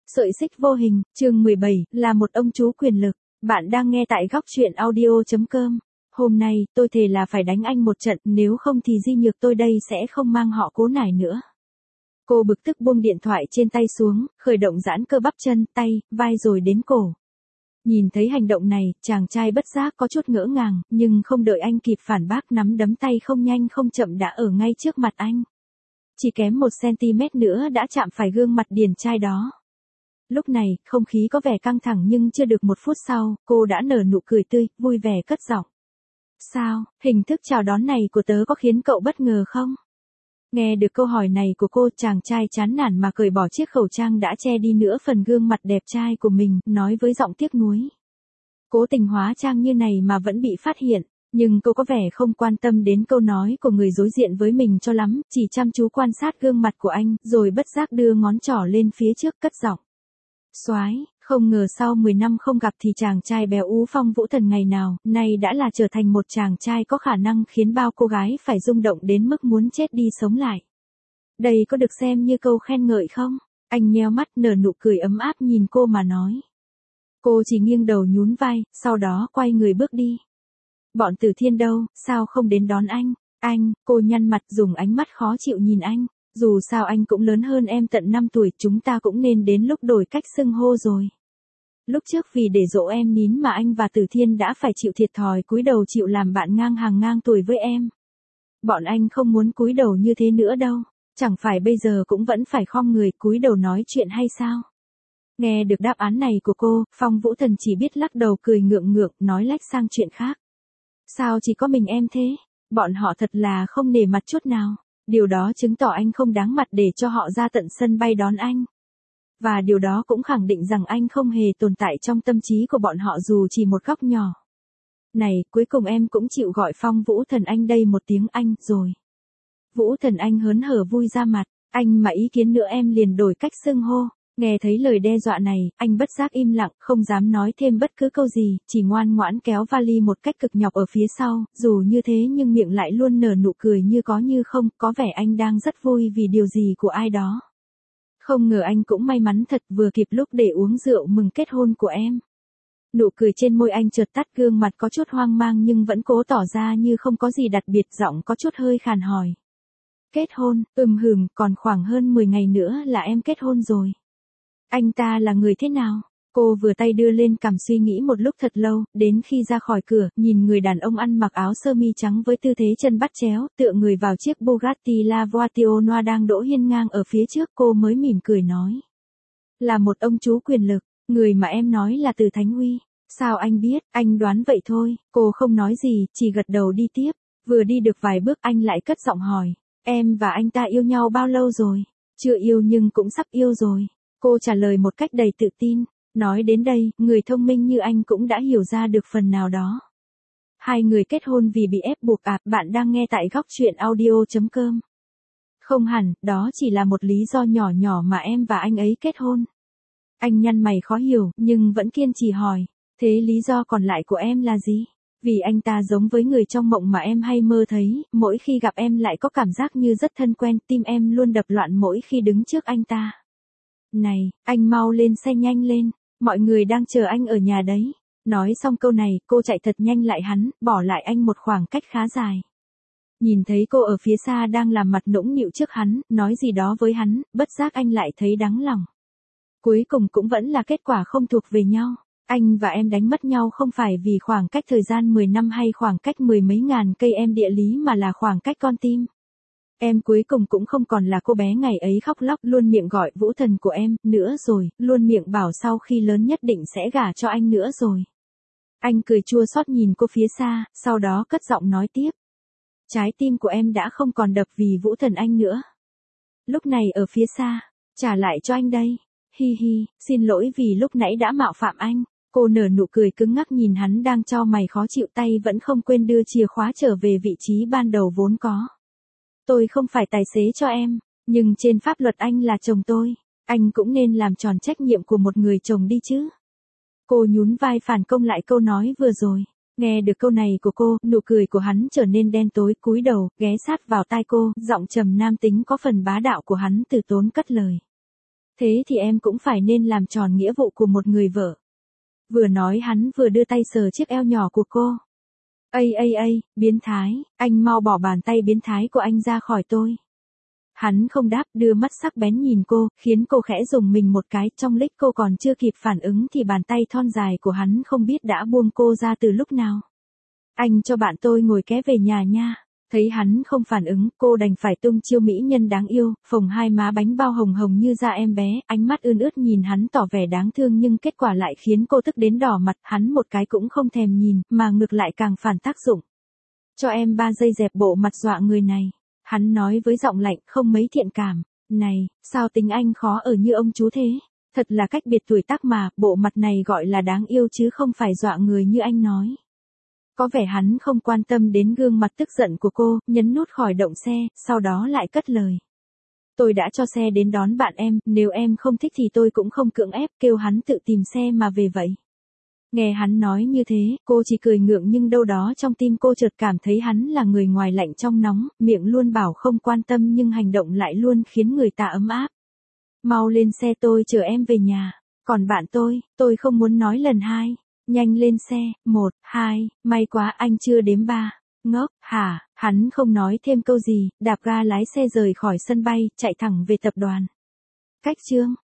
Sợi xích vô hình, chương 17, là một ông chú quyền lực. Bạn đang nghe tại góc truyện audio.com. Hôm nay, tôi thề là phải đánh anh một trận, nếu không thì Di Nhược tôi đây sẽ không mang họ Cố Nải nữa. Cô bực tức buông điện thoại trên tay xuống, khởi động giãn cơ bắp chân, tay, vai rồi đến cổ. Nhìn thấy hành động này, chàng trai bất giác có chút ngỡ ngàng, nhưng không đợi anh kịp phản bác, nắm đấm tay không nhanh không chậm đã ở ngay trước mặt anh. Chỉ kém 1cm nữa đã chạm phải gương mặt điển trai đó. Lúc này, không khí có vẻ căng thẳng nhưng chưa được 1 phút sau, cô đã nở nụ cười tươi, vui vẻ cất giọng. Sao, hình thức chào đón này của tớ có khiến cậu bất ngờ không? Nghe được câu hỏi này của cô, chàng trai chán nản mà cởi bỏ chiếc khẩu trang đã che đi nửa phần gương mặt đẹp trai của mình, nói với giọng tiếc nuối. Cố tình hóa trang như này mà vẫn bị phát hiện, nhưng cô có vẻ không quan tâm đến câu nói của người đối diện với mình cho lắm, chỉ chăm chú quan sát gương mặt của anh, rồi bất giác đưa ngón trỏ lên phía trước cất giọng. Soái, không ngờ sau 10 năm không gặp thì chàng trai béo ú Phong Vũ Thần ngày nào, nay đã là trở thành một chàng trai có khả năng khiến bao cô gái phải rung động đến mức muốn chết đi sống lại. Đây có được xem như câu khen ngợi không? Anh nheo mắt nở nụ cười ấm áp nhìn cô mà nói. Cô chỉ nghiêng đầu nhún vai, sau đó quay người bước đi. Bọn Tử Thiên đâu, sao không đến đón anh? Anh, cô nhăn mặt dùng ánh mắt khó chịu nhìn anh. Dù sao anh cũng lớn hơn em tận 5 tuổi, chúng ta cũng nên đến lúc đổi cách xưng hô rồi. Lúc trước vì để dỗ em nín mà anh và Tử Thiên đã phải chịu thiệt thòi cúi đầu chịu làm bạn ngang hàng ngang tuổi với em. Bọn anh không muốn cúi đầu như thế nữa đâu, chẳng phải bây giờ cũng vẫn phải khom người cúi đầu nói chuyện hay sao? Nghe được đáp án này của cô, Phong Vũ Thần chỉ biết lắc đầu cười ngượng ngượng, nói lách sang chuyện khác. Sao chỉ có mình em thế? Bọn họ thật là không nể mặt chút nào. Điều đó chứng tỏ anh không đáng mặt để cho họ ra tận sân bay đón anh. Và điều đó cũng khẳng định rằng anh không hề tồn tại trong tâm trí của bọn họ dù chỉ một góc nhỏ. Này, cuối cùng em cũng chịu gọi Phong Vũ Thần anh đây một tiếng anh rồi. Vũ Thần anh hớn hở vui ra mặt, anh mà ý kiến nữa em liền đổi cách xưng hô. Nghe thấy lời đe dọa này, anh bất giác im lặng, không dám nói thêm bất cứ câu gì, chỉ ngoan ngoãn kéo vali một cách cực nhọc ở phía sau, dù như thế nhưng miệng lại luôn nở nụ cười như có như không, có vẻ anh đang rất vui vì điều gì của ai đó. Không ngờ anh cũng may mắn thật, vừa kịp lúc để uống rượu mừng kết hôn của em. Nụ cười trên môi anh chợt tắt, gương mặt có chút hoang mang nhưng vẫn cố tỏ ra như không có gì đặc biệt, giọng có chút hơi khàn hỏi. Kết hôn, còn khoảng hơn 10 ngày nữa là em kết hôn rồi. Anh ta là người thế nào? Cô vừa tay đưa lên cằm suy nghĩ một lúc thật lâu, đến khi ra khỏi cửa, nhìn người đàn ông ăn mặc áo sơ mi trắng với tư thế chân bắt chéo, tựa người vào chiếc Bugatti La Voiture Noir đang đỗ hiên ngang ở phía trước, cô mới mỉm cười nói. Là một ông chú quyền lực, người mà em nói là Từ Thánh Uy. Sao anh biết? Anh đoán vậy thôi. Cô không nói gì, chỉ gật đầu đi tiếp. Vừa đi được vài bước anh lại cất giọng hỏi. Em và anh ta yêu nhau bao lâu rồi? Chưa yêu nhưng cũng sắp yêu rồi. Cô trả lời một cách đầy tự tin. Nói đến đây, người thông minh như anh cũng đã hiểu ra được phần nào đó. Hai người kết hôn vì bị ép buộc à? Bạn đang nghe tại góc truyện audio.com. Không hẳn, đó chỉ là một lý do nhỏ nhỏ mà em và anh ấy kết hôn. Anh nhăn mày khó hiểu, nhưng vẫn kiên trì hỏi. Thế lý do còn lại của em là gì? Vì anh ta giống với người trong mộng mà em hay mơ thấy, mỗi khi gặp em lại có cảm giác như rất thân quen, tim em luôn đập loạn mỗi khi đứng trước anh ta. Này, anh mau lên xe nhanh lên, mọi người đang chờ anh ở nhà đấy. Nói xong câu này, cô chạy thật nhanh lại hắn, bỏ lại anh một khoảng cách khá dài. Nhìn thấy cô ở phía xa đang làm mặt nũng nịu trước hắn, nói gì đó với hắn, bất giác anh lại thấy đắng lòng. Cuối cùng cũng vẫn là kết quả không thuộc về nhau. Anh và em đánh mất nhau không phải vì khoảng cách thời gian 10 năm hay khoảng cách 10 mấy ngàn cây em địa lý mà là khoảng cách con tim. Em cuối cùng cũng không còn là cô bé ngày ấy khóc lóc luôn miệng gọi Vũ Thần của em nữa rồi, luôn miệng bảo sau khi lớn nhất định sẽ gả cho anh nữa rồi. Anh cười chua xót nhìn cô phía xa, sau đó cất giọng nói tiếp. Trái tim của em đã không còn đập vì Vũ Thần anh nữa. Lúc này ở phía xa, trả lại cho anh đây. Hi hi, xin lỗi vì lúc nãy đã mạo phạm anh. Cô nở nụ cười cứng ngắc nhìn hắn đang chau mày khó chịu, tay vẫn không quên đưa chìa khóa trở về vị trí ban đầu vốn có. Tôi không phải tài xế cho em, nhưng trên pháp luật anh là chồng tôi. Anh cũng nên làm tròn trách nhiệm của một người chồng đi chứ. Cô nhún vai phản công lại câu nói vừa rồi. Nghe được câu này của cô, nụ cười của hắn trở nên đen tối, cúi đầu, ghé sát vào tai cô, giọng trầm nam tính có phần bá đạo của hắn từ tốn cất lời. Thế thì em cũng phải nên làm tròn nghĩa vụ của một người vợ. Vừa nói hắn vừa đưa tay sờ chiếc eo nhỏ của cô. Ây, biến thái, anh mau bỏ bàn tay biến thái của anh ra khỏi tôi. Hắn không đáp, đưa mắt sắc bén nhìn cô, khiến cô khẽ rùng mình một cái, trong lúc cô còn chưa kịp phản ứng thì bàn tay thon dài của hắn không biết đã buông cô ra từ lúc nào. Anh cho bạn tôi ngồi ké về nhà nha. Thấy hắn không phản ứng, cô đành phải tung chiêu mỹ nhân đáng yêu, phồng hai má bánh bao hồng hồng như da em bé, ánh mắt ươn ướt nhìn hắn tỏ vẻ đáng thương nhưng kết quả lại khiến cô tức đến đỏ mặt, hắn một cái cũng không thèm nhìn, mà ngược lại càng phản tác dụng. Cho em 3 giây dẹp bộ mặt dọa người này. Hắn nói với giọng lạnh, không mấy thiện cảm. Này, sao tính anh khó ở như ông chú thế? Thật là cách biệt tuổi tác mà, bộ mặt này gọi là đáng yêu chứ không phải dọa người như anh nói. Có vẻ hắn không quan tâm đến gương mặt tức giận của cô, nhấn nút khởi động xe, sau đó lại cất lời. Tôi đã cho xe đến đón bạn em, nếu em không thích thì tôi cũng không cưỡng ép, kêu hắn tự tìm xe mà về vậy. Nghe hắn nói như thế, cô chỉ cười ngượng nhưng đâu đó trong tim cô chợt cảm thấy hắn là người ngoài lạnh trong nóng, miệng luôn bảo không quan tâm nhưng hành động lại luôn khiến người ta ấm áp. Mau lên xe tôi chở em về nhà, còn bạn tôi không muốn nói lần hai. Nhanh lên xe, 1, 2, may quá anh chưa đếm 3. Ngốc, hả, hắn không nói thêm câu gì, đạp ga lái xe rời khỏi sân bay, chạy thẳng về tập đoàn. Cách chương